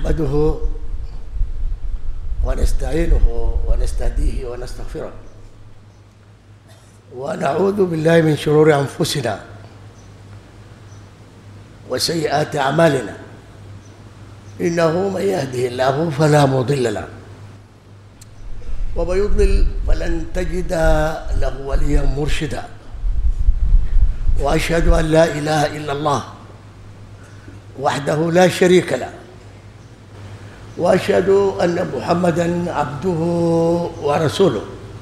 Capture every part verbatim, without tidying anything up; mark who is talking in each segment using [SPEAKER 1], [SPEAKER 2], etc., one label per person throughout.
[SPEAKER 1] نحمده ونستعينه ونستهديه ونستغفره ونعوذ بالله من شرور أنفسنا وسيئات أعمالنا، إنه من يهده الله فلا مضل له ومن يضلل فلن تجد له وليا مرشدا، وأشهد أن لا إله إلا الله وحده لا شريك له، وأشهد أن محمدًا عبده ورسوله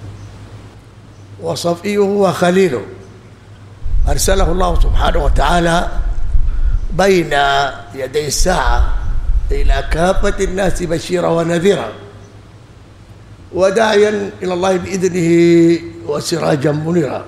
[SPEAKER 1] وصفيه وخليله، أرسله الله سبحانه وتعالى بين يدي الساعة إلى كافة الناس بشيرا ونذيرا وداعيا إلى الله بإذنه وسراجا منيرا.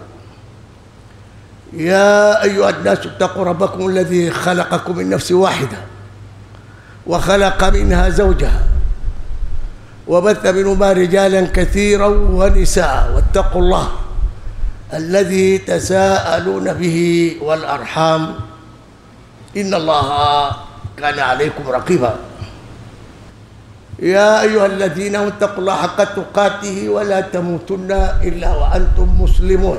[SPEAKER 1] يا أيها الناس اتقوا ربكم الذي خلقكم من نفس واحدة وخلق منها زوجها وبث منهما رجالا كثيرا ونساء، واتقوا الله الذي تساءلون به والأرحام إن الله كان عليكم رقيبا. يا أيها الذين اتقوا الله حق تقاته ولا تموتن إلا وأنتم مسلمون.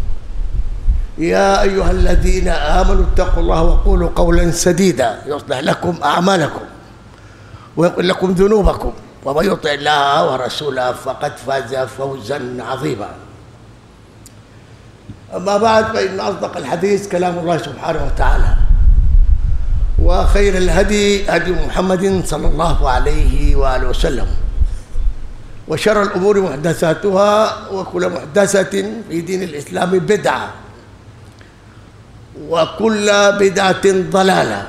[SPEAKER 1] يا أيها الذين آمنوا اتقوا الله وقولوا قولا سديدا يصلح لكم أعمالكم ويغفر لكم ذنوبكم، ومن يطع الله ورسوله فقد فاز فوزا عظيما. أما بعد، فإن أصدق الحديث كلام الله سبحانه وتعالى، وخير الهدي هدي محمد صلى الله عليه وآله وسلم، وشر الأمور محدثاتها، وكل محدثة في دين الإسلام بدعة، وكل بدعة ضلالة،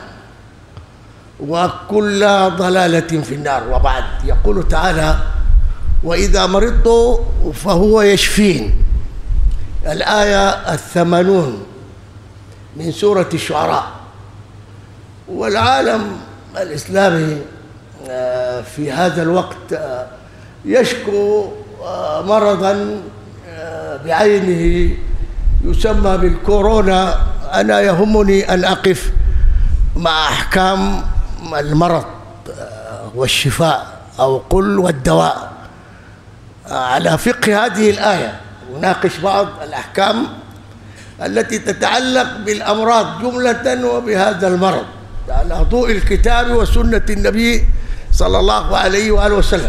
[SPEAKER 1] وكل ضلالة في النار. وبعد، يقول تعالى: وإذا مرضت فهو يشفين. الآية الثمانون من سورة الشعراء. والعالم الإسلامي في هذا الوقت يشكو مرضا بعينه يسمى بالكورونا. أنا يهمني أن أقف مع أحكام المرض والشفاء، أو قل والدواء، على فقه هذه الآية. نناقش بعض الأحكام التي تتعلق بالأمراض جملة وبهذا المرض على ضوء الكتاب وسنة النبي صلى الله عليه وآله وسلم.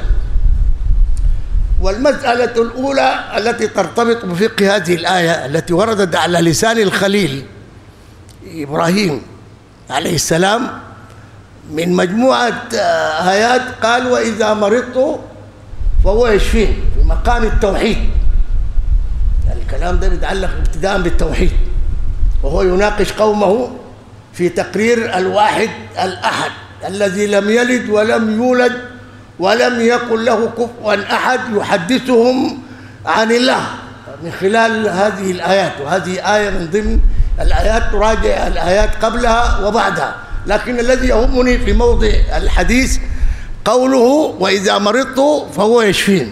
[SPEAKER 1] والمسألة الأولى التي ترتبط بفقه هذه الآية التي وردت على لسان الخليل إبراهيم عليه السلام من مجموعة آيات، قال: وإذا مرضت فهو يشفين، في مقام التوحيد. الكلام ده يتعلق ابتداء بالتوحيد، وهو يناقش قومه في تقرير الواحد الأحد الذي لم يلد ولم يولد ولم يكن له كفوا أحد، يحدثهم عن الله من خلال هذه الآيات. وهذه آية من ضمن الآيات تراجع الآيات قبلها وبعدها، لكن الذي يهمني في موضع الحديث قوله: وإذا مرضت فهو يشفين.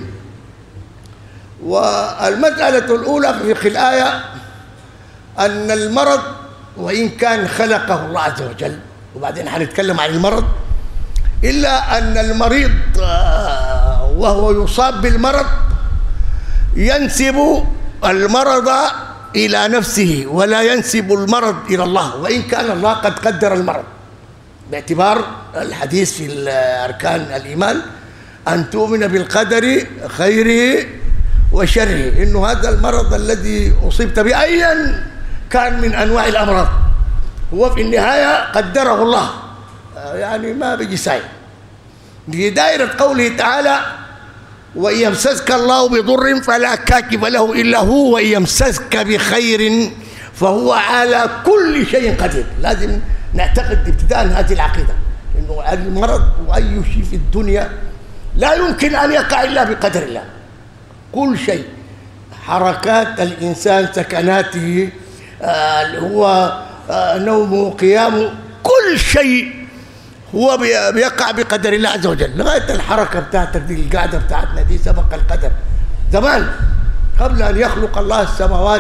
[SPEAKER 1] والمسألة الأولى في فقه الآية أن المرض وإن كان خلقه الله عز وجل، وبعدين حنتكلم عن المرض، إلا أن المريض وهو يصاب بالمرض ينسب المرض إلى نفسه ولا ينسب المرض إلى الله، وإن كان الله قد قدر المرض، باعتبار الحديث في أركان الإيمان أن تؤمن بالقدر خيره وشره، إنه هذا المرض الذي أصبت بأيا كان من أنواع الأمراض هو في النهاية قدره الله، يعني ما بيجي ساي. لدائرة قوله تعالى: وإن يمسسك الله بضر فلا كاشف له إلا هو، وإن يمسسك بخير فهو على كل شيء قدير. لازم نعتقد ابتداء هذه العقيدة، إنه المرض وأي شيء في الدنيا لا يمكن أن يقع إلا بقدر الله. كل شيء، حركات الإنسان، سكناته، اللي هو نومه، قيامه، كل شيء هو بيقع بقدر الله عز وجل. لغاية الحركة بتاعتك دي، القعدة بتاعتنا دي، سبق القدر زمان قبل أن يخلق الله السماوات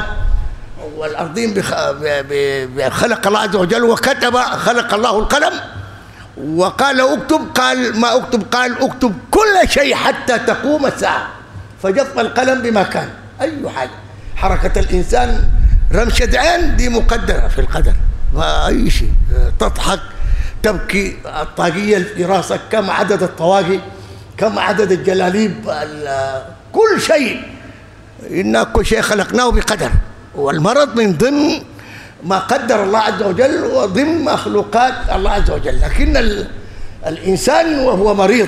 [SPEAKER 1] والأرضين. خلق الله عز وجل وكتب، خلق الله القلم وقال اكتب، قال ما اكتب، قال اكتب كل شيء حتى تقوم الساعة، فجف القلم بما كان. أي حاجة، حركة الإنسان رمشة عين دي مقدرة في القدر، ما أي شيء. تضحك، تبكي، الطاقية في راسك، كم عدد الطواقي، كم عدد الجلاليب، كل شيء، إن كل شيء خلقناه بقدر. والمرض من ضمن ما قدر الله عز وجل وضمن مخلوقات الله عز وجل. لكن الإنسان وهو مريض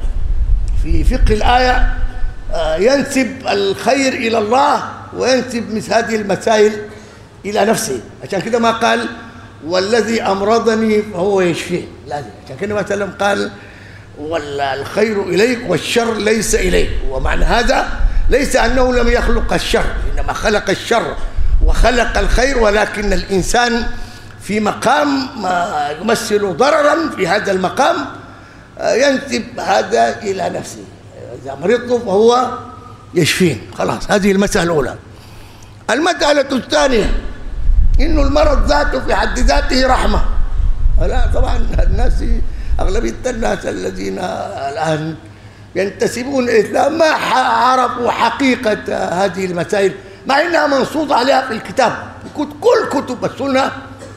[SPEAKER 1] في فقه الآية ينسب الخير إلى الله وينسب مثل هذه المسائل إلى نفسه. عشان كده ما قال والذي أمرضني فهو يشفيه، لازم. عشان كده مثلا قال والخير إليك والشر ليس إليك. ومعنى هذا ليس أنه لم يخلق الشر، إنما خلق الشر وخلق الخير، ولكن الإنسان في مقام ما يمثل ضررا في هذا المقام ينسب هذا إلى نفسه. إذا مرضت فهو يشفين، خلاص. هذه المسألة الأولى. المسألة الثانية إنه المرض ذاته في حد ذاته رحمة. لا طبعا الناس، أغلبية الناس الذين الآن ينتسبون إلى الإسلام ما عرفوا حقيقة هذه المسائل، مع إنها منصوص عليها في الكتاب. كل كتب السنة،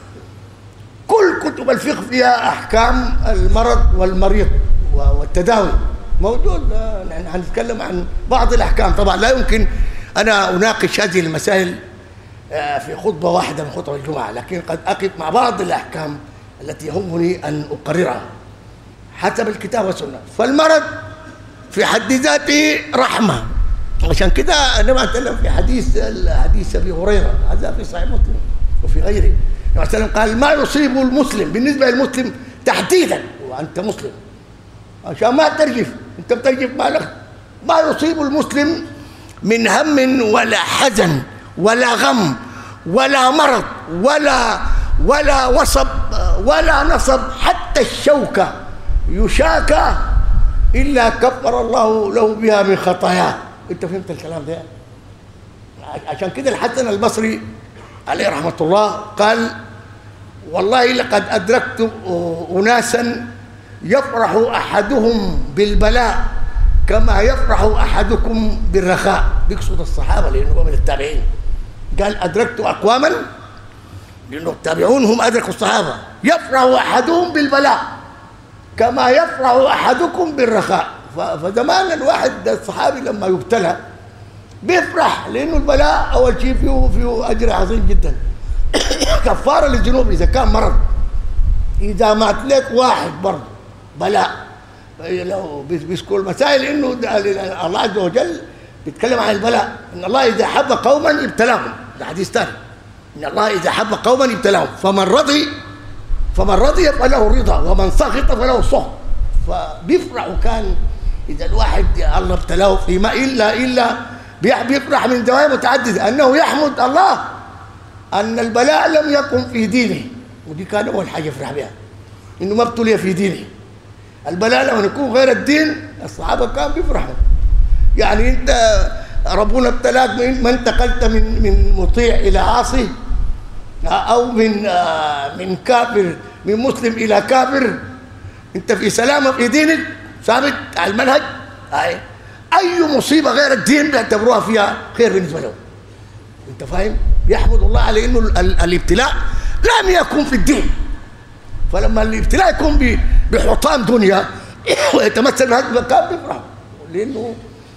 [SPEAKER 1] كل كتب الفقه فيها أحكام المرض والمريض والتداوي موجود. نحن هنتكلم عن بعض الأحكام. طبعا لا يمكن أنا أناقش هذه المسائل في خطبة واحدة من خطب الجمعة، لكن قد أقف مع بعض الأحكام التي يهمني أن أقررها حسب الكتاب والسنة. فالمرض في حد ذاته رحمة. عشان كده أنا ما أتكلم في حديث حديث أبي هريرة، هذا في صحيح مسلم وفي غيره. مثلا قال ما يصيب المسلم، بالنسبة للمسلم تحديدا وأنت مسلم، عشان ما ترجف، أنت بترجف مالك. ما يصيب المسلم من هم ولا حزن ولا غم ولا مرض ولا ولا وصب ولا نصب، حتى الشوكة يشاكى إلا كفر الله له بها من خطاياه. أنت فهمت الكلام ده؟ عشان كده الحسن البصري عليه رحمة الله قال والله لقد أدركت أناسا يفرح أحدهم بالبلاء كما يفرح أحدكم بالرخاء. بيقصد الصحابة لأنه هو من التابعين. قال أدركت أقواما، لأنه التابعون هم أدركوا الصحابة، يفرح أحدهم بالبلاء كما يفرح أحدكم بالرخاء. فزمان الواحد الصحابي لما يبتلى بيفرح، لأنه البلاء أول شيء فيه فيه أجر عظيم جدا، كفارة للذنوب إذا كان مرض. إذا مات لك واحد برضه بلاء، لو بيذكر المسائل إنه الله عز وجل بيتكلم عن البلاء، إن الله إذا حب قوما ابتلاهم، ده حديث ثاني، إن الله إذا حب قوما ابتلاهم، فمن رضي فمن رضي فله الرضا ومن سخط فله السخط. فبيفرح. كان إذا الواحد الله ابتلاه فيما إلا إلا بيفرح من زوايا متعددة، أنه يحمد الله أن البلاء لم يكن في دينه، ودي كان أول حاجة يفرح بها، إنه ما ابتلي في دينه. البلاء لما يكون غير الدين الصحابة كانوا بيفرحوا. يعني أنت ربنا ابتلاك، ما انتقلت من من مطيع إلى عاصي، أو من من كافر، من مسلم إلى كافر، أنت في سلامة في دينك، ثابت على المنهج. أي أي مصيبة غير الدين بيعتبروها فيها خير بالنسبة له. أنت فاهم؟ يحمد الله على إنه الابتلاء لم يكن في الدين. فلما الابتلاء يكون بحطام دنيا ويتمثل بهذا المكان بيفرحوا، لأنه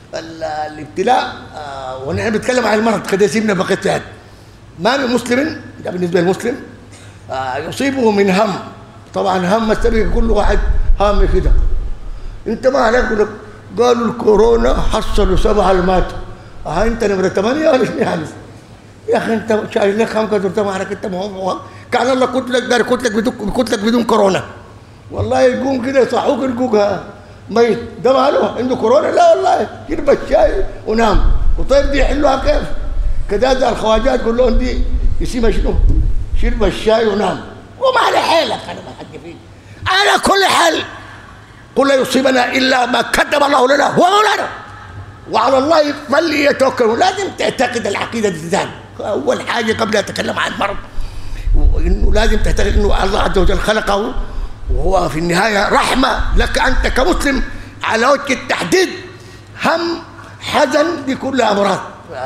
[SPEAKER 1] الابتلاء آه ونحن بنتكلم عن المرض قد يصيبنا بقية. ما من مسلم، ده بالنسبة للمسلم، آه يصيبه من هم. طبعا هم السبب كل واحد هام كده. انت ما عليك، قالوا الكورونا حصلوا سبعة ماتوا، ها انت نمرة ثمانية ولا شنو يعني؟ يا اخي انت شايل لك هم كثر تمارك، انت مهم كان الله كتلك دار كتلك بدون كتلك بدون كورونا. والله يقوم كده يصحوك يلقوك ميت، ده ماله عنده كورونا؟ لا والله، شرب الشاي ونام. وطيب دي يحلوها كيف؟ كذلك الخواجات يقول لهم دي يسيبها شنو؟ شرب الشاي ونام، وما على حالك. انا ما حد فيه. على كل حال قل لا يصيبنا الا ما كتب الله لنا هو مولانا وعلى الله فليتوكلوا. لازم تعتقد العقيده دي. اول حاجه قبل ان اتكلم عن المرض، انه لازم تعتقد انه الله عز وجل خلقه وهو في النهاية رحمة لك أنت كمسلم على وجه التحديد. هم، حزن، دي كلها أمراض،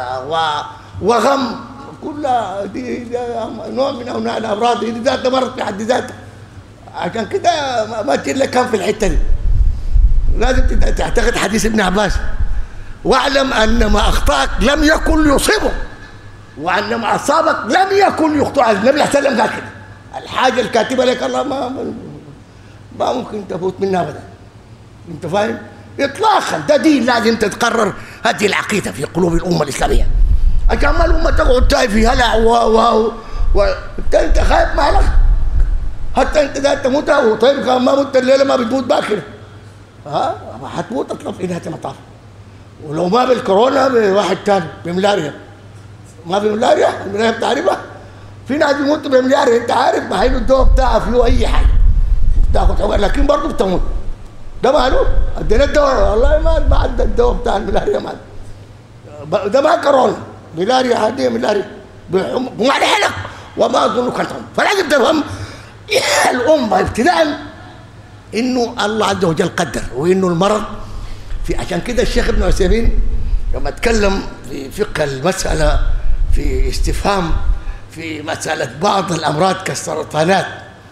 [SPEAKER 1] وغم كلها دي, دي نوع من أنواع الأمراض، دي ذاتها مرض في حد ذاتها. عشان كده ما تشيل لك هم في الحتة دي. لازم تعتقد حديث ابن عباس: واعلم أن ما أخطأك لم يكن يصيبك، وأن ما أصابك لم يكن يخطئك. النبي صلى الله عليه وسلم قال كده: الحاجة الكاتبة لك الله ما ما ممكن تفوت منها أبدا. أنت فاهم؟ إطلاقا. ده دين لازم تتقرر هذه العقيدة في قلوب الأمة الإسلامية. عشان ما الأمة تقعد تاي في هلع و و و أنت خايف مالك؟ حتى أنت ذات تموت وطيب كان ما مت الليلة ما بتموت باكر. ها؟ حتموت أطلب في نهاية المطاف. ولو ما بالكورونا بواحد ثاني بملاريا. ما بملاريا؟ الملاريا بتعرفها؟ في ناس بيموتوا بملاريا، أنت عارف ما هي الدواء بتاعها فيه أي حاجة. بتاخد حبوب لكن برضه بتموت. ده معلوم. ادينا الدواء والله ما ما عدى الدواء بتاع الملاريا ما ده ما كورونا. ملاريا هذه ملاريا وما عليه حلق وما اظن كلهم. فلازم تفهم الامه ابتداء انه الله عز وجل قدر، وانه المرض في. عشان كده الشيخ ابن عثيمين لما اتكلم في فقه المساله في استفهام في مساله بعض الامراض كالسرطانات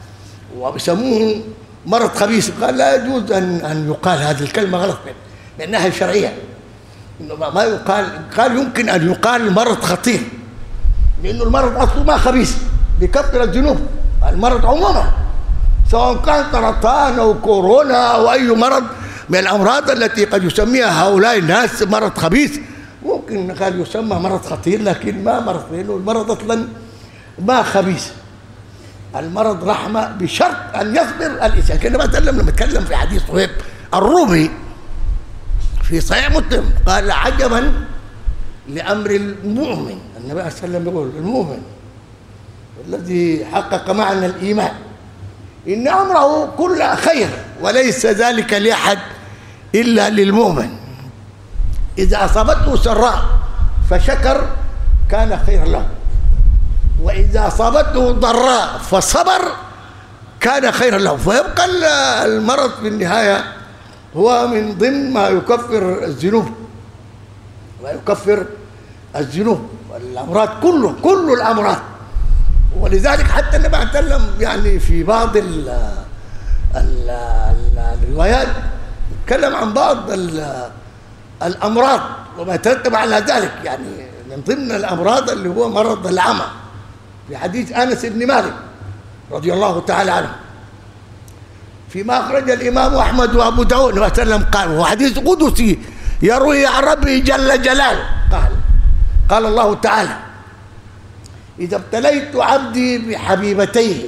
[SPEAKER 1] وبيسموه مرض خبيث، قال لا يجوز ان ان يقال هذه الكلمه غلط من الناحيه الشرعيه. انه ما يقال، قال يمكن ان يقال مرض خطير، لانه المرض اصله ما خبيث، بيكفر الذنوب. المرض عموما سواء كان سرطان او كورونا او اي مرض من الامراض التي قد يسميها هؤلاء الناس مرض خبيث، ممكن قال يسمى مرض خطير، لكن ما مرض، لانه المرض اصلا ما خبيث. المرض رحمه بشرط ان يصبر الانسان. كنا مثلا لما نتكلم في حديث صهيب الرومي في صحيح مسلم قال: عجبا لامر المؤمن. النبي صلى الله عليه وسلم يقول: المؤمن الذي حقق معنى الايمان ان امره كله خير وليس ذلك لاحد الا للمؤمن. اذا اصابته سراء فشكر كان خيرا له، وإذا أصابته ضراء فصبر كان خيرا له. فيبقى المرض في النهاية هو من ضمن ما يكفر الذنوب، ما يكفر الذنوب. الأمراض كله كل الأمراض. ولذلك حتى النبي اتكلم يعني في بعض ال ال ال الروايات تكلم عن بعض الأمراض وما يترتب على ذلك. يعني من ضمن الأمراض اللي هو مرض العمى في حديث أنس بن مالك رضي الله تعالى عنه، فيما أخرج الإمام أحمد وأبو داود وسلم قال، وهو حديث قدسي يروي عن ربه جل جلاله، قال قال الله تعالى: إذا ابتليت عبدي بحبيبتيه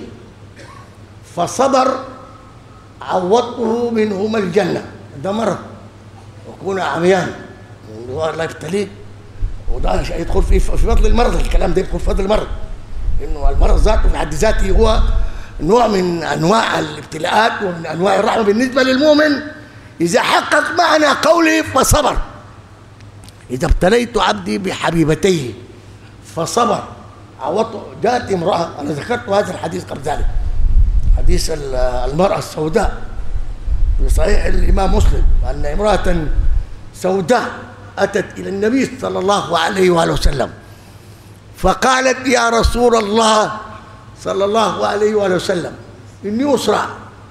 [SPEAKER 1] فصبر عوضته منهما الجنة. ده مرض وكون عميان الله يبتليك، وده يدخل في في فضل المرض. الكلام ده يدخل في فضل المرض، انه المرض ذاته في حد ذاته هو نوع من انواع الابتلاءات ومن انواع الرحمه بالنسبه للمؤمن اذا حقق معنى قوله فصبر. اذا ابتليت عبدي بحبيبتيه فصبر عوضته. جاءت امراه، انا ذكرت هذا الحديث قبل ذلك، حديث المراه السوداء في صحيح الامام مسلم، ان امراه سوداء أتت إلى النبي صلى الله عليه وآله وسلم فقالت: يا رسول الله صلى الله عليه وآله وسلم، إني أسرع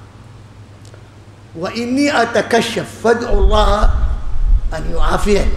[SPEAKER 1] وإني أتكشف فادعوا الله أن يعافيني.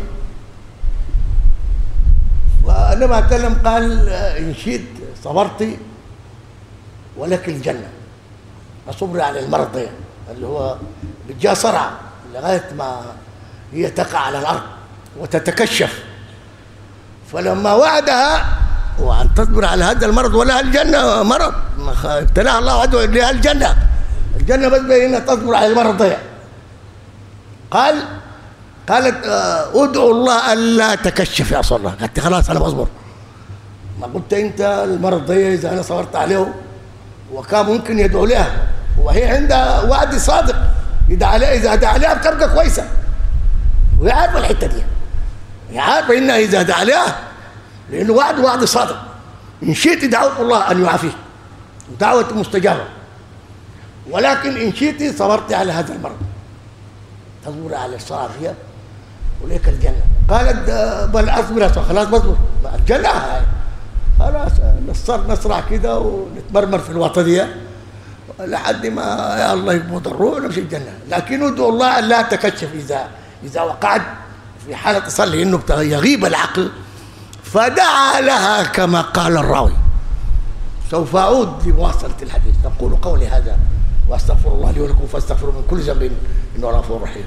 [SPEAKER 1] فلما أتكلم قال: إن شئت صبرتي ولك الجنة. أصبري على المرض ده اللي هو بتجاه صرع لغاية ما هي تقع على الأرض وتتكشف. فلما وعدها وأن تصبر على هذا المرض ولها الجنة، مرض ابتلاها الله عز وجل لها الجنة، الجنة بس بينها تصبر على المرض ده. قال قالت: ادعو الله ألا تكشف يا رسول الله. قالت: خلاص أنا بصبر. ما قلت أنت المرض ده إذا أنا صبرت عليه وكان ممكن يدعو لها، وهي عندها وعد صادق، إذا عليها إذا دعا عليها بتبقى كويسة، وهي عارفة الحتة دي، هي عارفة إنها إذا دعا عليها لأنه وعد وعد صادق، إن شئت دعوت الله أن يعافيك، دعوة مستجابة. ولكن إن شئت صبرت على هذا المرض تصبر على الصافية وليك الجنة. قالت بل أصبر، خلاص بصبر الجنة هاي خلاص نصر نصرع كده ونتمرمر في الوطنية لحد ما يا الله يقبض الروح ونمشي الجنة. لكن ادعو الله أن لا تكشف إذا إذا وقعت في حالة تصلي إنه يغيب العقل. فدعا لها كما قال الراوي. سوف أعود لمواصلة الحديث. أقول قولي هذا وأستغفر الله لي ولكم فاستغفروا من كل ذنب إنه غفور رحيم.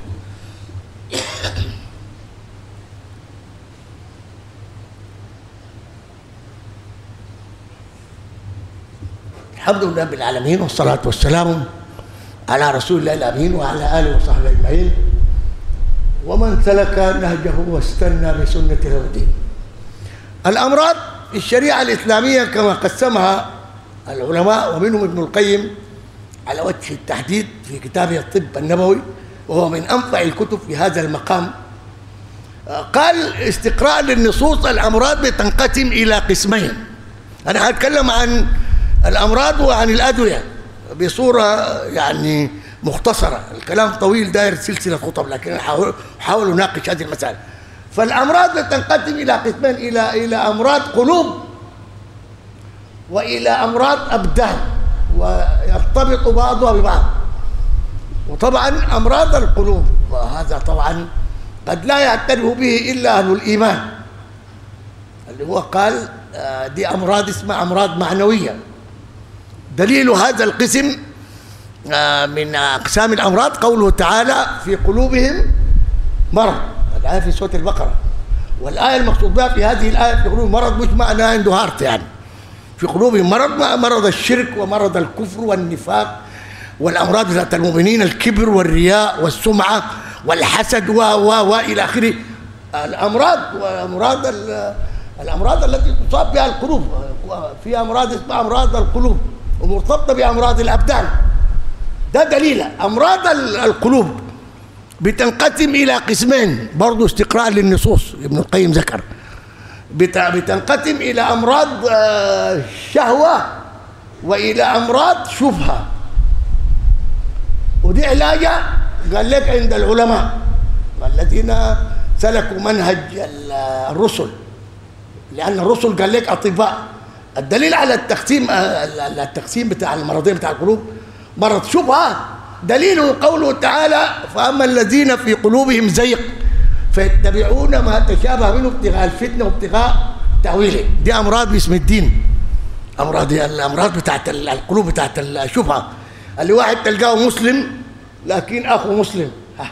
[SPEAKER 1] الحمد لله رب العالمين والصلاة والسلام على رسول الله الأمين وعلى آله وصحبه أجمعين ومن سلك نهجه واستنى بسنته إلى الدين. الأمراض الشريعة الإسلامية كما قسمها العلماء ومنهم ابن القيم على وجه التحديد في كتابه الطب النبوي وهو من أنفع الكتب في هذا المقام. قال استقراء للنصوص الأمراض بتنقسم إلى قسمين. أنا هتكلم عن الأمراض وعن الأدوية بصورة يعني مختصرة، الكلام طويل داير سلسلة خطب لكن أنا أحاول أناقش هذه المسألة. فالأمراض تنقسم إلى قسمين، إلى إلى أمراض قلوب وإلى أمراض أبدان ويرتبط بعضها ببعض. وطبعا أمراض القلوب وهذا طبعا قد لا يعترف به إلا أهل الإيمان، اللي هو قال دي أمراض اسمها أمراض معنوية. دليل هذا القسم من أقسام الأمراض قوله تعالى في قلوبهم مرض، الآية في سورة البقرة. والآية المقصود بها في هذه الآية في قلوبهم مرض مش معناه عنده هارت، يعني في قلوبهم مرض مرض الشرك ومرض الكفر والنفاق والأمراض ذات المؤمنين، الكبر والرياء والسمعة والحسد و و وإلى آخره. الأمراض وأمراض الأمراض التي تصاب بها القلوب، في أمراض اسمها أمراض القلوب ومرتبطة بأمراض الأبدان. ده دليل. أمراض القلوب بتنقسم إلى قسمين برضو استقراء للنصوص ابن القيم ذكر. بتنقسم إلى أمراض شهوة وإلى أمراض شبهة. ودي علاجها قال لك عند العلماء الذين سلكوا منهج الرسل، لأن الرسل قال لك أطباء. الدليل على التقسيم التقسيم بتاع المرضين بتاع القلوب مرض شبهة دليله قوله تعالى فأما الذين في قلوبهم زيغ فيتبعون ما تشابه منه ابتغاء الفتنة وابتغاء تأويله. دي أمراض باسم الدين، أمراض الأمراض بتاعت القلوب بتاعت الشبهة. اللي واحد تلقاه مسلم لكن أخو مسلم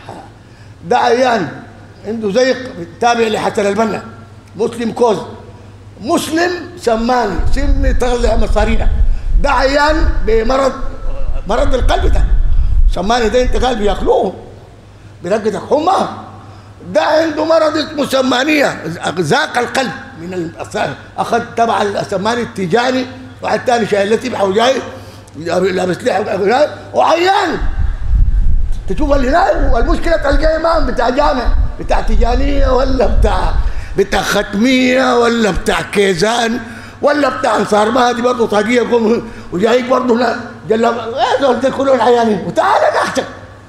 [SPEAKER 1] ده عيان عنده زيغ تابع لحسن البنا، مسلم كوز، مسلم سماني سم طلع مصارينا، ده عيان بمرض مرض القلب. ده سماني ده انتقال بياكلوه برقة الحمى، ده عنده مرض اسمه سمانية ذاق القلب من الأصال. أخذ تبع السماني التجاني واحد ثاني شايل لتبحه وجاي لابس لحية وعيان. تشوف اللي هناك والمشكلة تلقاه إمام بتاع جامع بتاع تجانية ولا بتاع بتاع ختمية ولا بتاع كيزان ولا بتاع انصار مهدي برضه طاقية يقوم وجايك برضه لا جلب هذول كلهم عيانين. وتعال نحتك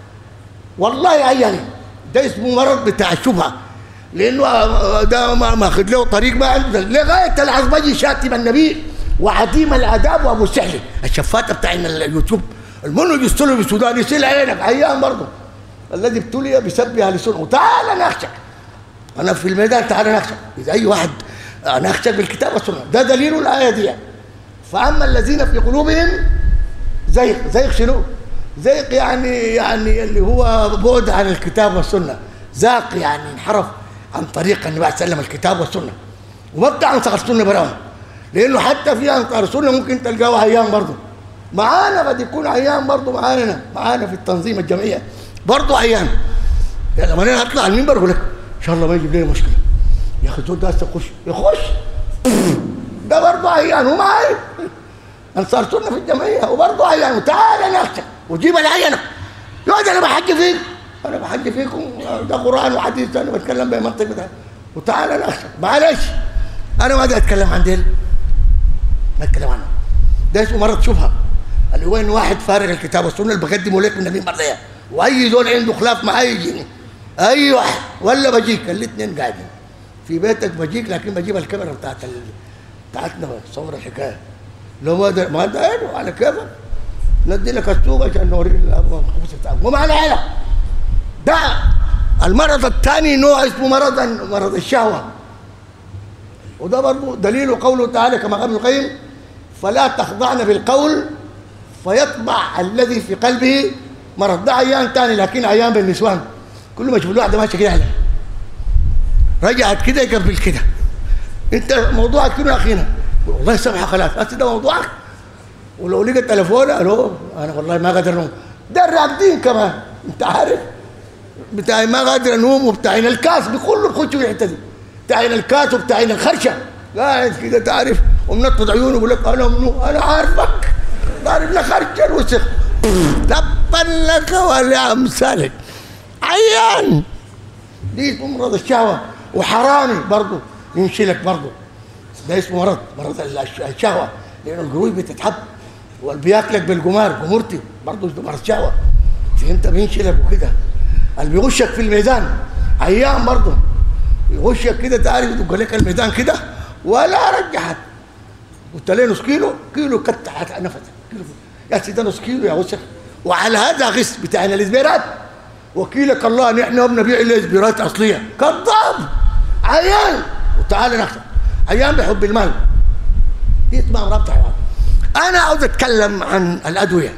[SPEAKER 1] والله عيانين. ده اسمه مرض بتاع الشبهة، لأنه ده ما ماخذ له طريق ما عنده لغاية العصبجي شاتم النبي وعديم الآداب وأبو السحلي الشفاتة بتاع اليوتيوب المنهج يستلم السوداني يصير عينك عيان برضه الذي ابتلي بسب اهل السنه. وتعال نخشك انا في الميدان، تعال نخشك اذا اي واحد نخشك بالكتاب والسنه. ده دليل الايه دي. فاما الذين في قلوبهم زيغ، زيغ شنو؟ زيغ يعني يعني اللي هو بعد عن الكتاب والسنه، زاق يعني انحرف عن طريق النبي عليه وسلم الكتاب والسنه وما بتاع انصار السنه براهم. لانه حتى في انصار السنه ممكن تلقاه عيان برضه معانا، قد يكون عيان برضه معانا معانا في التنظيم الجمعيه برضه عيان. يعني لما انا اطلع على المنبر اقول لك ان شاء الله ما يجيب لنا مشكله يا اخي الزول ده هسه يخش يخش ده برضه عيان ومعاي انصار سنه في الجمعيه وبرضه عيان. وتعالى نفسك وجيب العينه يقعد انا بحكي فيك انا بحكي فيكم ده قران وحديث انا بتكلم بمنطق ده. وتعالى نفسك معلش انا ما بدي اتكلم عن ديل ما اتكلم عنه. ده اسمه مرض شبهه. اللي هو إن واحد فارغ الكتاب والسنة اللي بقدمه لك من المنبر ده، وأي زول عنده خلاف معايا يجيني، أي واحد، ولا بجيك الاثنين قاعدين في بيتك بجيك، لكن بجيب الكاميرا بتاعت ال... بتاعتنا صور الحكاية. لو ما دا... ما دايره على كيفك ندي لك السوق عشان نوريك الخبز بتاعك، مو معنى حاجة. ده المرض الثاني نوع اسمه مرض مرض الشهوة، وده برضه دليل قوله تعالى كما قال ابن القيم: فلا تخضعن بالقول فيطبع الذي في قلبه مرض. ده عيان ثاني، لكن عيان بالنسوان، كل ما يشوف واحده ماشيه كده عليه رجعت كده يقبل كده، انت موضوعك كده يا اخينا، والله سامحه خلاص هسه ده موضوعك، ولو لقى التليفون الو انا والله ما قادر انوم، ده الراقدين كمان انت عارف، بتاعي ما قادر انوم وبتاعين الكاس بكله بخشوا في الحته دي، بتاعين الكاس وبتاعين الخرشه قاعد كده تعرف ومنطط عيونه بيقول لك انا منو انا عارفك، ضارب لك خرشه الوسخ تبا لك ولا امثالك، عيان. دي اسمه مرض الشهوه، وحرامي برضه ينشلك برضه، ده اسمه مرض مرض الشهوه، لانه القروي بتتحب، واللي بياكلك بالقمار قمرتي برضه مرض شهوه، فهمت؟ بينشلك وكده. اللي بيغشك في الميدان عيان برضه، يغشك كده تعرف يدق لك الميدان كده ولا رجعك، قلت له نص كيلو كيلو كتحت نفسك كيلو يا سيدي نص كيلو يا وسخ. وعلى هذا غش بتاعنا الاسبيرات، وكيلك الله نحن بنبيع الاسبيرات اصليه، كذاب عيان. وتعالى نخسر عيان بحب المال، دي اسمها امراض حيوان. انا عاوز اتكلم عن الادويه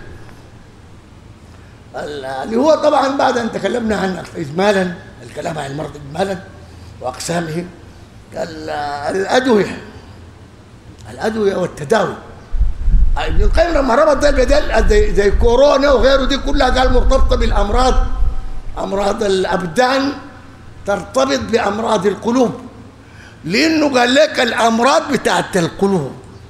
[SPEAKER 1] اللي هو طبعا بعد ان تكلمنا عن اجمالا الكلام عن المرض اجمالا واقسامه، الادويه الادويه والتداوي. ابن القيم لما ربط ده بدل زي كورونا وغيره دي كلها قال مرتبطه بالامراض، امراض الابدان ترتبط بامراض القلوب، لانه قال لك الامراض بتاعت القلوب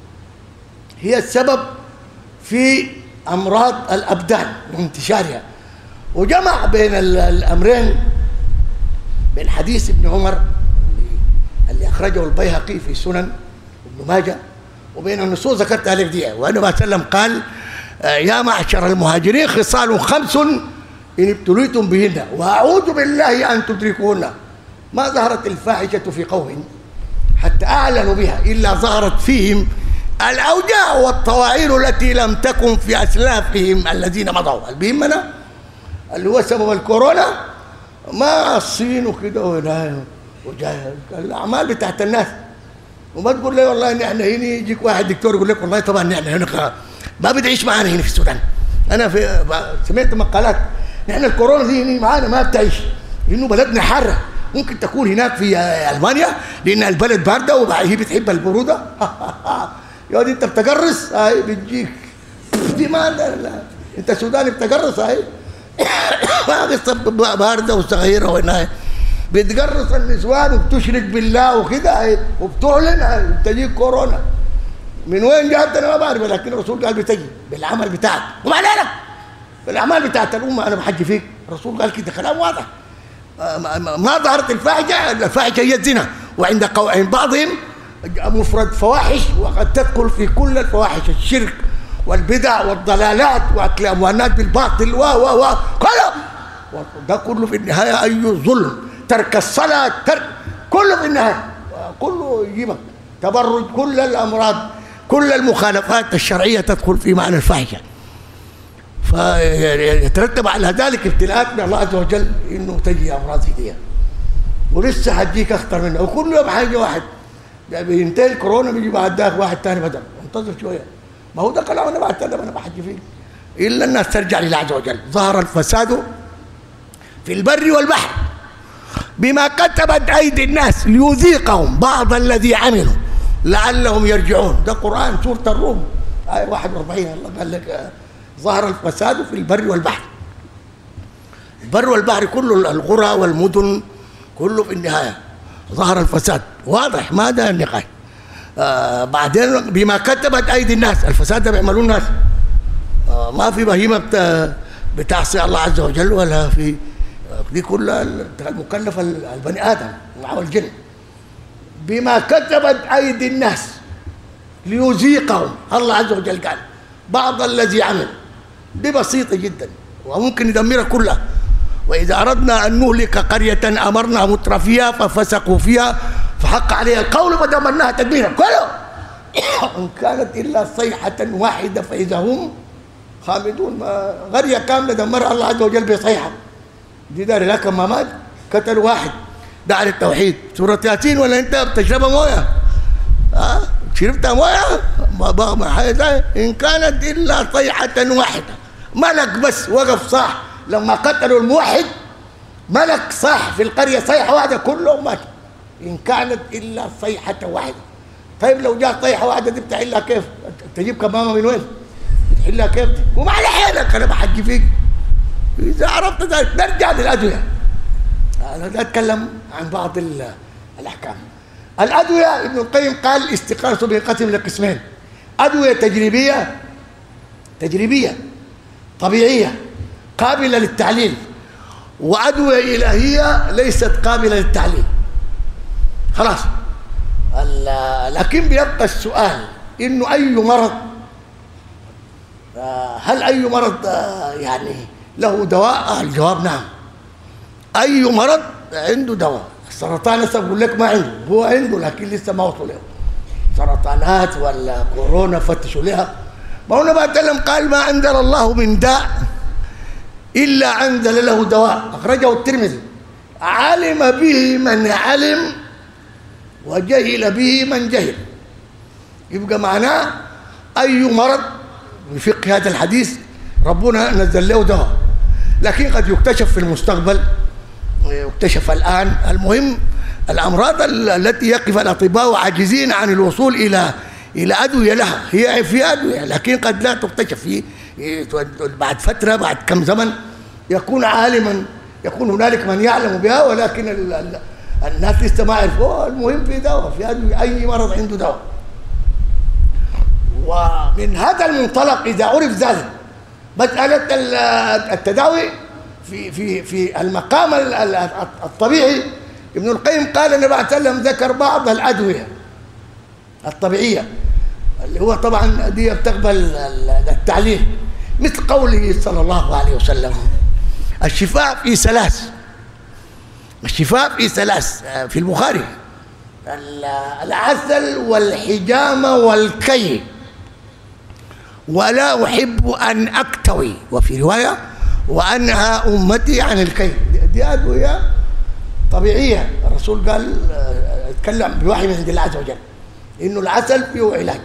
[SPEAKER 1] هي السبب في امراض الابدان وانتشارها، وجمع بين الامرين، بين حديث ابن عمر اللي اخرجه البيهقي في سنن ابن ماجه، وبين النصوص ذكرتها لك دي. والنبي صلى الله عليه وسلم قال: يا معشر المهاجرين خصال خمس ان ابتليتم بهن واعوذ بالله ان تدركوهن، ما ظهرت الفاحشه في قوم حتى اعلنوا بها الا ظهرت فيهم الاوجاع والطواعين التي لم تكن في اسلافهم الذين مضوا. البيمنه اللي هو سبب الكورونا ما الصين وكده وهنا وجاي الاعمال بتاعت الناس، وما تقول لي والله ان احنا هنا يجيك واحد دكتور يقول لك والله طبعا احنا هنا ما بتعيش معانا هنا في السودان. انا في سمعت مقالات نحن الكورونا دي هنا معانا ما بتعيش، لانه بلدنا حاره، ممكن تكون هناك في المانيا لان البلد بارده وهي بتحب البروده. يا دي انت بتقرص هاي بتجيك دي ما لا. انت سوداني بتقرص هاي ما قصه بارده وصغيره وهنا بتقرص النسوان وبتشرك بالله وكده هاي وبتعلن هاي بتجيك كورونا. من وين جات انا ما بعرف، لكن الرسول قال بتجي بالعمل بتاعك، وما عليك بالاعمال بتاعت الامه. انا بحج فيك، الرسول قال كده كلام واضح. ما ظهرت الفاحشه، الفاحشه هي الزنا، وعند عند بعضهم مفرد فواحش، وقد تدخل في كل الفواحش الشرك والبدع والضلالات واكل اموال الناس بالباطل و و و كله ده كله في النهايه اي ظلم، ترك الصلاه، ترك كله في النهايه كله يجيبك تبرج، كل الامراض كل المخالفات الشرعيه تدخل في معنى الفاحشه. فيترتب على ذلك ابتلاءات من الله عز وجل انه تجي امراض هديه، ولسه هتجيك اخطر منها، وكل يوم حاجه واحد بينتهي الكورونا بيجي بعد ذاك واحد ثاني بدل، انتظر شويه. ما هو ده كلام انا بعد انا بحج فيه، الا الناس ترجع لله عز وجل. ظهر الفساد في البر والبحر بما كتبت ايدي الناس ليذيقهم بعض الذي عملوا لعلهم يرجعون. ده قران سوره الروم ايه واحد وأربعين. الله قال لك ظهر الفساد في البر والبحر. البر والبحر كله، القرى والمدن كله في النهايه ظهر الفساد واضح، ما ده النقاش. آه بعدين بما كتبت ايدي الناس، الفساد ده بيعملوه الناس، آه ما في بهيمه بتعصي الله عز وجل، ولا في دي كلها المكلف البني ادم والجن. بما كتبت ايدي الناس ليذيقهم، الله عز وجل قال بعض الذي عمل. دي بسيطة جدا وممكن ندمرها كلها. وإذا أردنا أن نهلك قرية أمرنا متر فيها ففسقوا فيها فحق عليها القول فدمرناها تدميرا كله. إن كانت إلا صيحة واحدة فإذا هم خامدون. قرية كاملة دمرها الله عز وجل بصيحة. دي دار لك ما مات قتل واحد دعا للتوحيد. سورة ياسين ولا أنت بتشربها موية؟ أه؟ شربتها موية؟ ما بقى ما حاجة. إن كانت إلا صيحة واحدة، ملك بس وقف صح لما قتلوا الموحد، ملك صح في القرية صيحة واحدة كلهم ماتوا. إن كانت إلا صيحة واحدة. طيب لو جاء صيحة واحدة دي بتحلها كيف؟ تجيب كمامة من وين؟ بتحلها كيف دي؟ وما على حالك أنا بحكي فيك. إذا عرفت ذلك نرجع للأدوية. أنا أتكلم عن بعض الأحكام. الأدوية ابن القيم قال استقراصه بينقسم لقسمين: أدوية تجريبية تجريبية طبيعية قابلة للتعليل، وأدوية إلهية ليست قابلة للتعليل. خلاص. لكن بيبقى السؤال إنه أي مرض، هل أي مرض يعني له دواء؟ الجواب نعم. أي مرض عنده دواء. السرطان لسه بقول لك ما عنده، هو عنده لكن لسه ما وصلوا له. سرطانات ولا كورونا فتشوا لها. ما هو بتكلم قال ما أنزل الله من داء إلا أنزل له دواء. أخرجه الترمذي. علم به من علم وجهل به من جهل. يبقى معناه أي مرض بفقه هذا الحديث ربنا نزل له دواء، لكن قد يكتشف في المستقبل، يكتشف الآن. المهم الأمراض التي يقف الأطباء عاجزين عن الوصول إلى إلى أدوية لها، هي في أدوية لكن قد لا تكتشف في بعد فترة، بعد كم زمن يكون عالما، يكون هنالك من يعلم بها، ولكن ال ال الناس لسه ما يعرفوها. المهم في دواء، في أدوية، أي مرض عنده دواء. ومن هذا المنطلق إذا عرف ذلك مسألة التداوي في في في المقام الطبيعي، ابن القيم قال النبي صلى الله عليه وسلم ذكر بعض الأدوية الطبيعية اللي هو طبعا دي بتقبل التعليل، مثل قوله صلى الله عليه وسلم: الشفاء في ثلاث. الشفاء في ثلاث في البخاري: العسل والحجامة والكي، ولا أحب أن أكتوي. وفي رواية: وأنهى أمتي عن الكي. دي أدوية طبيعية. الرسول قال اتكلم بوحي من عند الله عز وجل إنه العسل فيه علاج،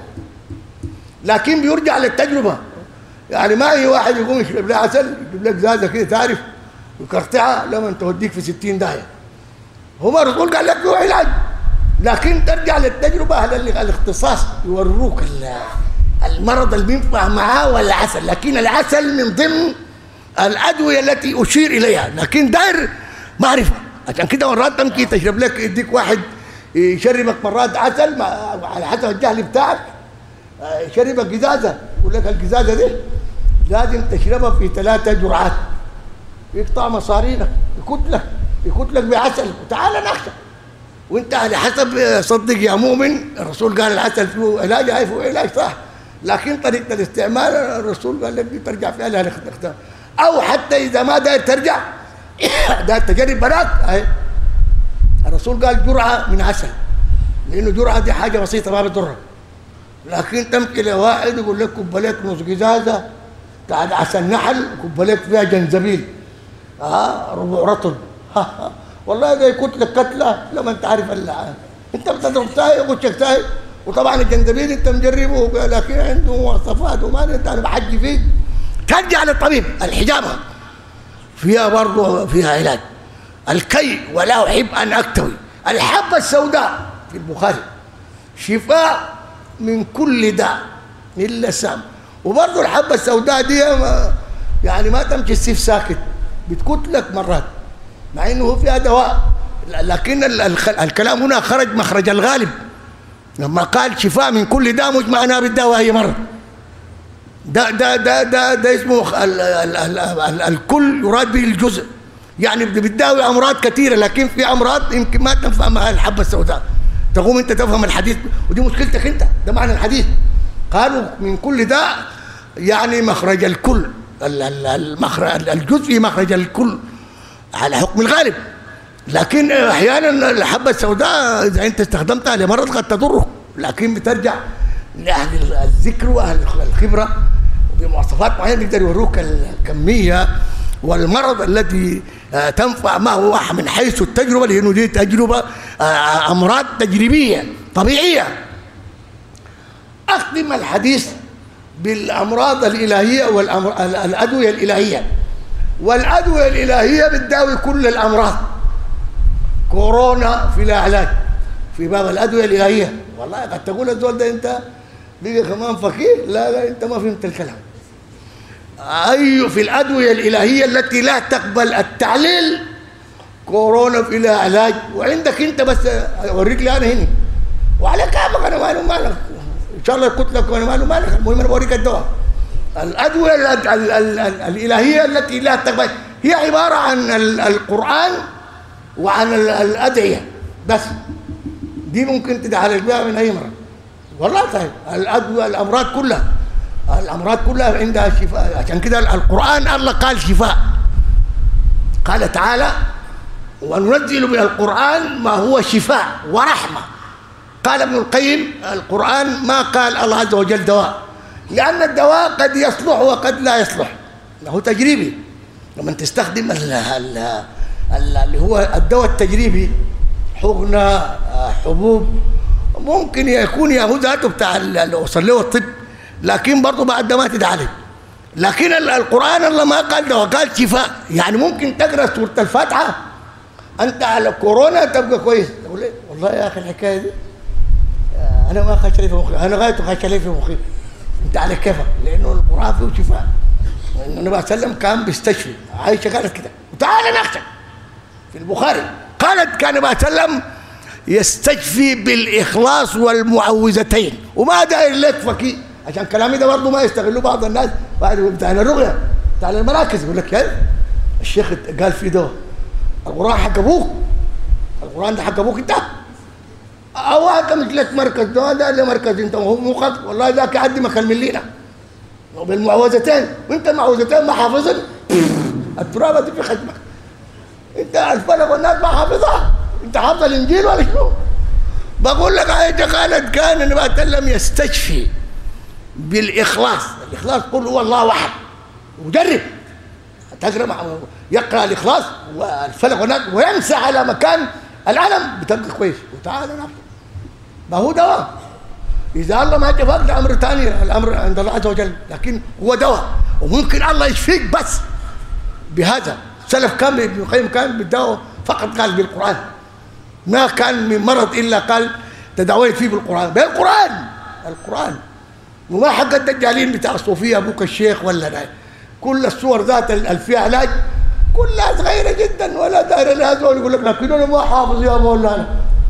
[SPEAKER 1] لكن بيرجع للتجربة. يعني ما أي واحد يقوم يشرب له عسل يجيب لك زازة كده تعرف ويكرتعها لما توديك في ستين داهية. هو الرسول قال لك فيه علاج، لكن ترجع للتجربة. أهل الاختصاص يوروك المرض اللي بينفع معاه والعسل، لكن العسل من ضمن الأدوية التي أشير إليها، لكن داير معرفة. عشان كده مرات تمكي تشرب لك، يديك واحد يشربك مرات عسل على حسب الجهل بتاعك، يشربك قزازة يقول لك القزازة دي لازم تشربها في ثلاثة جرعات، يقطع مصارينك، يكتلك يكتلك بعسل وتعالى نخشى. وانت على حسب صدق يا مؤمن، الرسول قال العسل فيه علاج، هاي فيه علاج صح، لكن طريقة الاستعمال الرسول قال لك دي ترجع فيها لها الاختيار. أو حتى إذا ما داير ترجع داير تجرب براك، هاي الرسول قال جرعة من عسل، لأنه جرعة دي حاجة بسيطة ما بتضرك. لكن تمشي لواحد يقول لك كوباية نص قزازة تعال عسل نحل، كوباية فيها جنزبيل، اه ربع رطل والله ده يكتلك كتله لما انت عارف انت بتضرب ساي وغشك ساي. وطبعا الجنزبيل انت مجربه لكن عنده مواصفات وما انت انا بحكي فيك. ترجع للطبيب. الحجامه فيها برضه فيها علاج. الكي ولا احب ان اكتوي. الحبه السوداء في البخاري شفاء من كل داء الا السام. وبرضه الحبه السوداء دي ما يعني ما تمشي السيف ساكت، بتكتلك مرات مع انه فيها دواء، لكن الكلام هنا خرج مخرج الغالب. لما قال شفاء من كل داء مش معناه بالدواء هي مره. ده ده ده ده, ده اسمه ال ال ال ال الكل يراد به الجزء، يعني بتداوي امراض كثيره، لكن في امراض يمكن ما تنفع مع الحبه السوداء. تقوم انت تفهم الحديث، ودي مشكلتك انت، ده معنى الحديث. قالوا من كل داء يعني مخرج الكل، المخرج الجزئي مخرج الكل على حكم الغالب. لكن احيانا الحبه السوداء اذا انت استخدمتها لمرض قد تضرك، لكن بترجع لاهل الذكر واهل الخبره وبمواصفات معينه بيقدروا يوروك الكميه والمرض الذي تنفع معه من حيث التجربه، لانه دي تجربه امراض تجريبيه طبيعيه. اختم الحديث بالامراض الالهيه والادويه الالهيه. والادويه الالهيه بتداوي كل الامراض. كورونا في العلاج في باب الادويه الالهيه. والله قد تقول الزول ده انت بقى كمان فقير، لا لا انت ما فهمت الكلام. اي في الادويه الالهيه التي لا تقبل التعليل، كورونا في لها علاج، وعندك انت بس اوريك لي انا هنا وعلى كامك انا ماله مالك ان شاء الله قلت لك انا ماله مالك، المهم انا بوريك الدواء. الادويه الالهيه التي لا تقبل هي عباره عن القران وعن الادعيه بس، دي ممكن تتعالج بها من اي مرض. والله طيب الادويه الامراض كلها الامراض كلها عندها شفاء. عشان كده القران الله قال شفاء، قال تعالى وننزل من القران ما هو شفاء ورحمه. قال ابن القيم القران ما قال الله عز وجل دواء، لان الدواء قد يصلح وقد لا يصلح، هو تجريبي. لما تستخدم اللي هو الدواء التجريبي حقنه حبوب ممكن يكون ياهو ذاته بتاع اللي وصل له الطب، لكن برضه بعد ما تتعالج. لكن القرآن الله ما قال ده، قال شفاء. يعني ممكن تقرا سورة الفاتحة أنت على كورونا تبقى كويس. تقول لي والله يا أخي الحكاية دي أنا ما خش لي في مخي، أنا غايته خش لي في مخي. أنت على كيفك، لأنه القرآن فيه شفاء. النبي صلى الله عليه وسلم كان بيستشفي، عايشة قالت كده. وتعالى نخشى في البخاري قالت كان النبي صلى الله عليه وسلم يستشفي بالإخلاص والمعوذتين، وما داير لك فكي. عشان كلامي ده برضه ما يستغلوا بعض الناس بعد بتاع الرقيه بتاع المراكز، يقول لك يا الشيخ قال في ده القران حق ابوك، القران ده حق ابوك انت، او انت مش لك مركز ده ده اللي مركز انت وهو مخك. والله ذاك يعدي مكان من لينا بالمعوذتين، وانت المعوذتين ما حافظن الترابه دي في خدمك. انت الفلق والناس ما حافظها، انت حافظ الانجيل ولا شنو؟ بقول لك عايشه قالت كان النبي صلى الله عليه وسلم يستشفي بالاخلاص. الاخلاص قل هو الله واحد، وجرب تقرا مع يقرا الاخلاص والفلق والناس ويمسح على مكان الالم بتبقى كويس. وتعالى نفسه ما هو دواء. اذا الله ما شفاك ده امر ثاني، الامر عند الله عز وجل، لكن هو دواء وممكن الله يشفيك بس بهذا. السلف كان ابن القيم كان بالدواء فقط، قال بالقران، ما كان من مرض الا قال تداويت فيه بالقران، بالقران القران. وما حق الدجالين بتاع الصوفيه ابوك الشيخ ولا ده. كل الصور ذات اللي فيها علاج كلها صغيره جدا ولا دايره لها زول يقول لك لكن انا ما حافظ يا مولانا.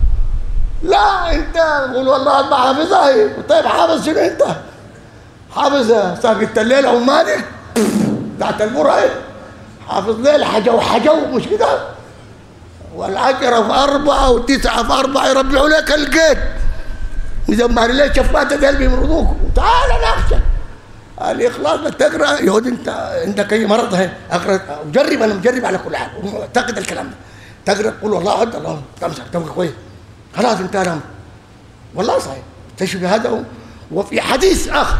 [SPEAKER 1] لا انت قول والله ما حافظها. طيب حافظ شنو انت؟ حافظ ساقط الليل عماني بتاعت المرأة، حافظ ليل حجو وحجو مش كده؟ والعشرة في أربعة وتسعة في أربعة يربعوا لك القيد. إذا ما ليش شفاته ديل بيمرضوك. وتعالى نخشى الإخلاص بتقرأ يهود أنت عندك أي مرض هي أقرأ وجرب. أنا مجرب على كل حال ومعتقد الكلام ده. تقرأ تقول والله عد الله تمسك تبقى كويس خلاص أنت نام. والله صحيح تشبه هذا. وفي حديث آخر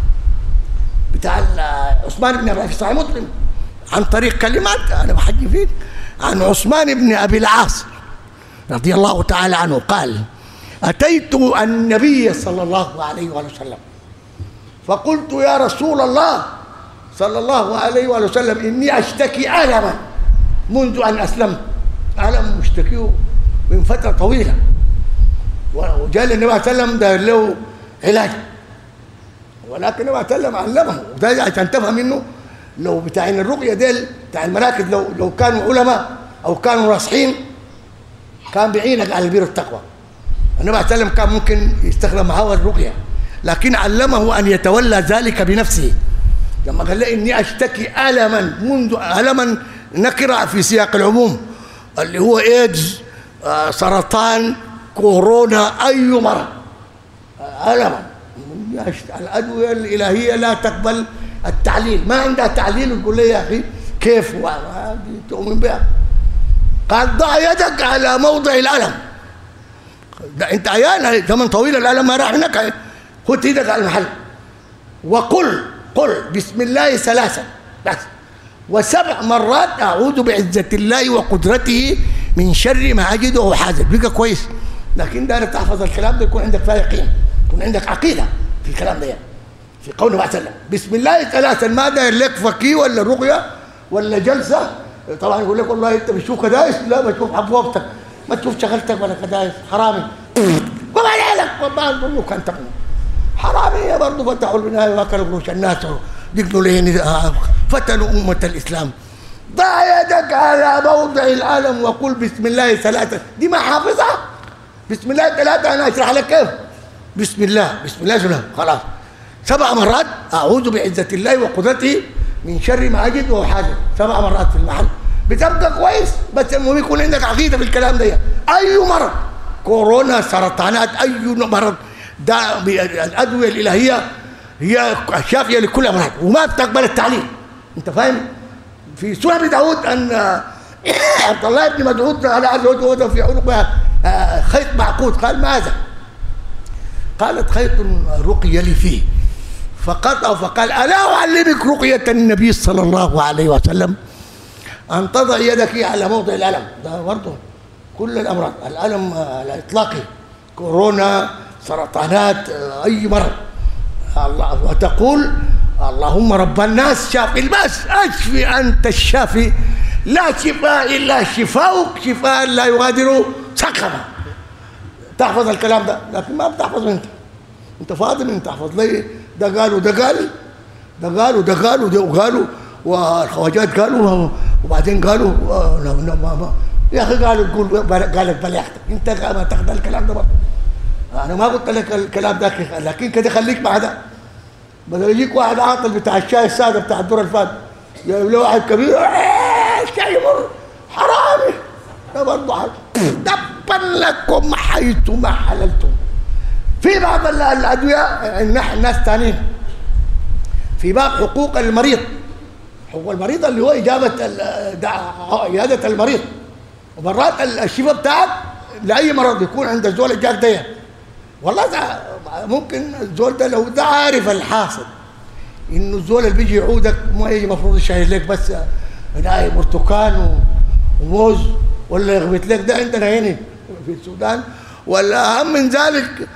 [SPEAKER 1] بتاع عثمان بن أبي في صحيح مسلم عن طريق كلمات أنا بحكي فيه عن عثمان بن أبي العاص رضي الله تعالى عنه قال أتيت النبي صلى الله عليه وسلم فقلت يا رسول الله صلى الله عليه وسلم إني أشتكي ألما منذ أن أسلمت. ألم مشتكيه من فترة طويلة، وجاء النبي صلى الله عليه وسلم داير له علاج، ولكن النبي صلى الله عليه وسلم علمه. وده عشان تفهم منه لو بتاعين الرقية ديل بتاع المراكز لو لو كانوا علماء أو كانوا راسخين كان بيعينك على البر والتقوى. النبي صلى الله عليه وسلم كان ممكن يستخدم معه الرقية، لكن علمه أن يتولى ذلك بنفسه. لما قال له إني أشتكي ألما منذ ألما نكرة في سياق العموم اللي هو إيدز آه سرطان كورونا أي مرض آه ألما. الأدوية الإلهية لا تقبل التعليل، ما عندها تعليل تقول لي يا اخي كيف تؤمن بها. قال ضع يدك على موضع الألم. ده انت عيان زمن طويل الألم ما راح منك، خد ايدك على المحل وقل قل بسم الله ثلاثا بس، وسبع مرات اعوذ بعزة الله وقدرته من شر ما اجد وحاذر. بقى كويس. لكن ده تحفظ الكلام ده يكون عندك فيه يقين، يكون عندك عقيده في الكلام ده يعني. في قوله صلى الله عليه وسلم بسم الله ثلاثا، ما داير لك فقيه ولا رقيه ولا جلسه. طبعا يقول لك والله انت بتشوف كدايس، لا بتشوف حبوبتك، ما تشوف شغلتك ولا كدايس، حرامي وما عليك وما ظنك انت حرامي برضه فتحوا البنايه واكلوا قروش الناس ودقنوا لين فتنوا امه الاسلام. ضع يدك على موضع الالم وقل بسم الله ثلاثه. دي ما حافظها؟ بسم الله ثلاثه انا اشرح لك كيف. بسم الله بسم الله سبحانه خلاص سبع مرات اعوذ بعزه الله وقدرته من شر ما اجد وهو حاذر، سبع مرات في المحل بتبقى كويس. بس المهم يكون عندك عقيده في الكلام ده. اي مرض، كورونا، سرطانات، اي مرض، ده الادويه الالهيه هي شافيه لكل امراض وما بتقبل التعليل. انت فاهم؟ في سنن داود ان عبد الله بن مسعود على عز وجل في عنقه خيط معقود، قال ماذا؟ قالت خيط رقي لي فيه، فقطع فقال الا اعلمك رقيه النبي صلى الله عليه وسلم ان تضع يدك على موضع الالم. ده برضه كل الامراض، الالم الاطلاقي، كورونا، سرطانات، اي مرض، الله وتقول اللهم رب الناس شافي الباس اشفي انت الشافي لا شفاء الا شفاؤك شفاء لا يغادر سقما. تحفظ الكلام ده، لكن ما بتحفظه انت. انت فاضل انت تحفظ لي ده قالوا ده قال ده قالوا ده قالوا ده قالوا والخواجات قالوا وبعدين قالوا لا لا ما ما يا اخي قالوا تقول قالت بليحتك انت ما تاخذ الكلام ده برضه. انا ما قلت لك الكلام ده لكن كده خليك مع ده. بدل يجيك واحد عاطل بتاع الشاي الساده بتاع الدور الفات يجيب له واحد كبير الشاي يمر حرامي ده برضه تبا لكم حيث ما حللتم. في بعض الادويه الناس ثانيين في باب حقوق المريض، حقوق المريض اللي هو اجابه عياده المريض، ومرات الشفاء بتاعك لاي مرض يكون عند الزول الجاك ده. والله ده ممكن الزول ده لو ده عارف الحاصل انه الزول اللي بيجي يعودك ما يجي المفروض يشيل لك بس هنا برتقال وموز ولا يغبط لك، ده عندنا هنا في السودان. ولا اهم من ذلك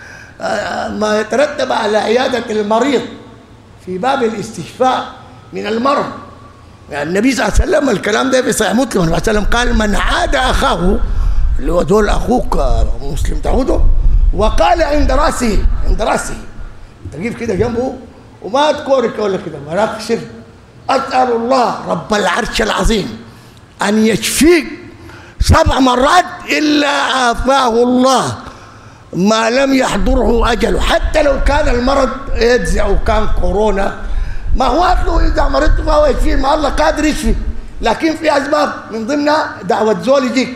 [SPEAKER 1] ما يترتب على عياده المريض في باب الاستشفاء من المرض. يعني النبي صلى الله عليه وسلم الكلام ده في صحيح مسلم، النبي صلى الله عليه وسلم قال من عاد اخاه اللي هو دول اخوك مسلم تعوده وقال عند راسه عند راسه تجيب كده جنبه وما تكورك ولا كده ما سر اسال الله رب العرش العظيم ان يشفيك سبع مرات الا عافاه الله ما لم يحضره اجله. حتى لو كان المرض ايدز او كان كورونا ما هو اصله اذا مرضت فهو يشفي، ما الله قادر يشفي، لكن في اسباب من ضمنها دعوه زول يجيك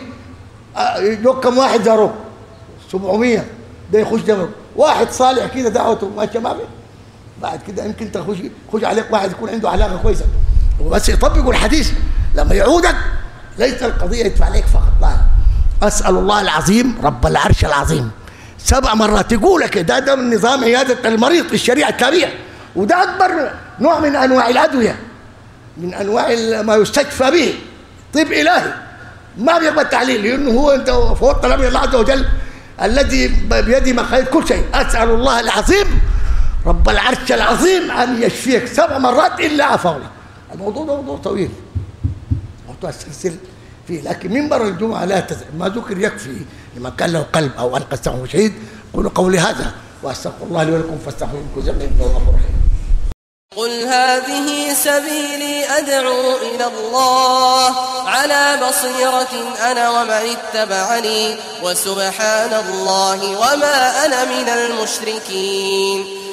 [SPEAKER 1] يجوك كم واحد زاروك سبعمية ده يخش دمر واحد صالح كده دعوته ماشيه ما في، بعد كده يمكن تخش خش عليك واحد يكون عنده علاقه كويسه وبس يطبقوا الحديث لما يعودك ليس القضيه يدفع عليك فقط، لا اسال الله العظيم رب العرش العظيم سبع مرات يقول كده. ده من نظام عياده المريض في الشريعه الكامله، وده اكبر نوع من انواع الادويه من انواع ما يستشفى به طب الهي ما بيقبل تعليل، لانه هو انت فوق طلب الله عز وجل الذي بيده مقاييس كل شيء. اسال الله العظيم رب العرش العظيم ان يشفيك سبع مرات الا عفاه الله. الموضوع ده موضوع طويل موضوع السلسل فيه، لكن منبر الجمعه لا تزال ما ذكر يكفي لمن كان له قلب او القى السمع شهيد. قولوا قولي هذا واستغفر الله لي ولكم فاستغفروه انكم جميعا انه غفور رحيم.
[SPEAKER 2] قل هذه سبيلي أدعو إلى الله على بصيرة أنا ومن اتبعني وسبحان الله وما أنا من المشركين.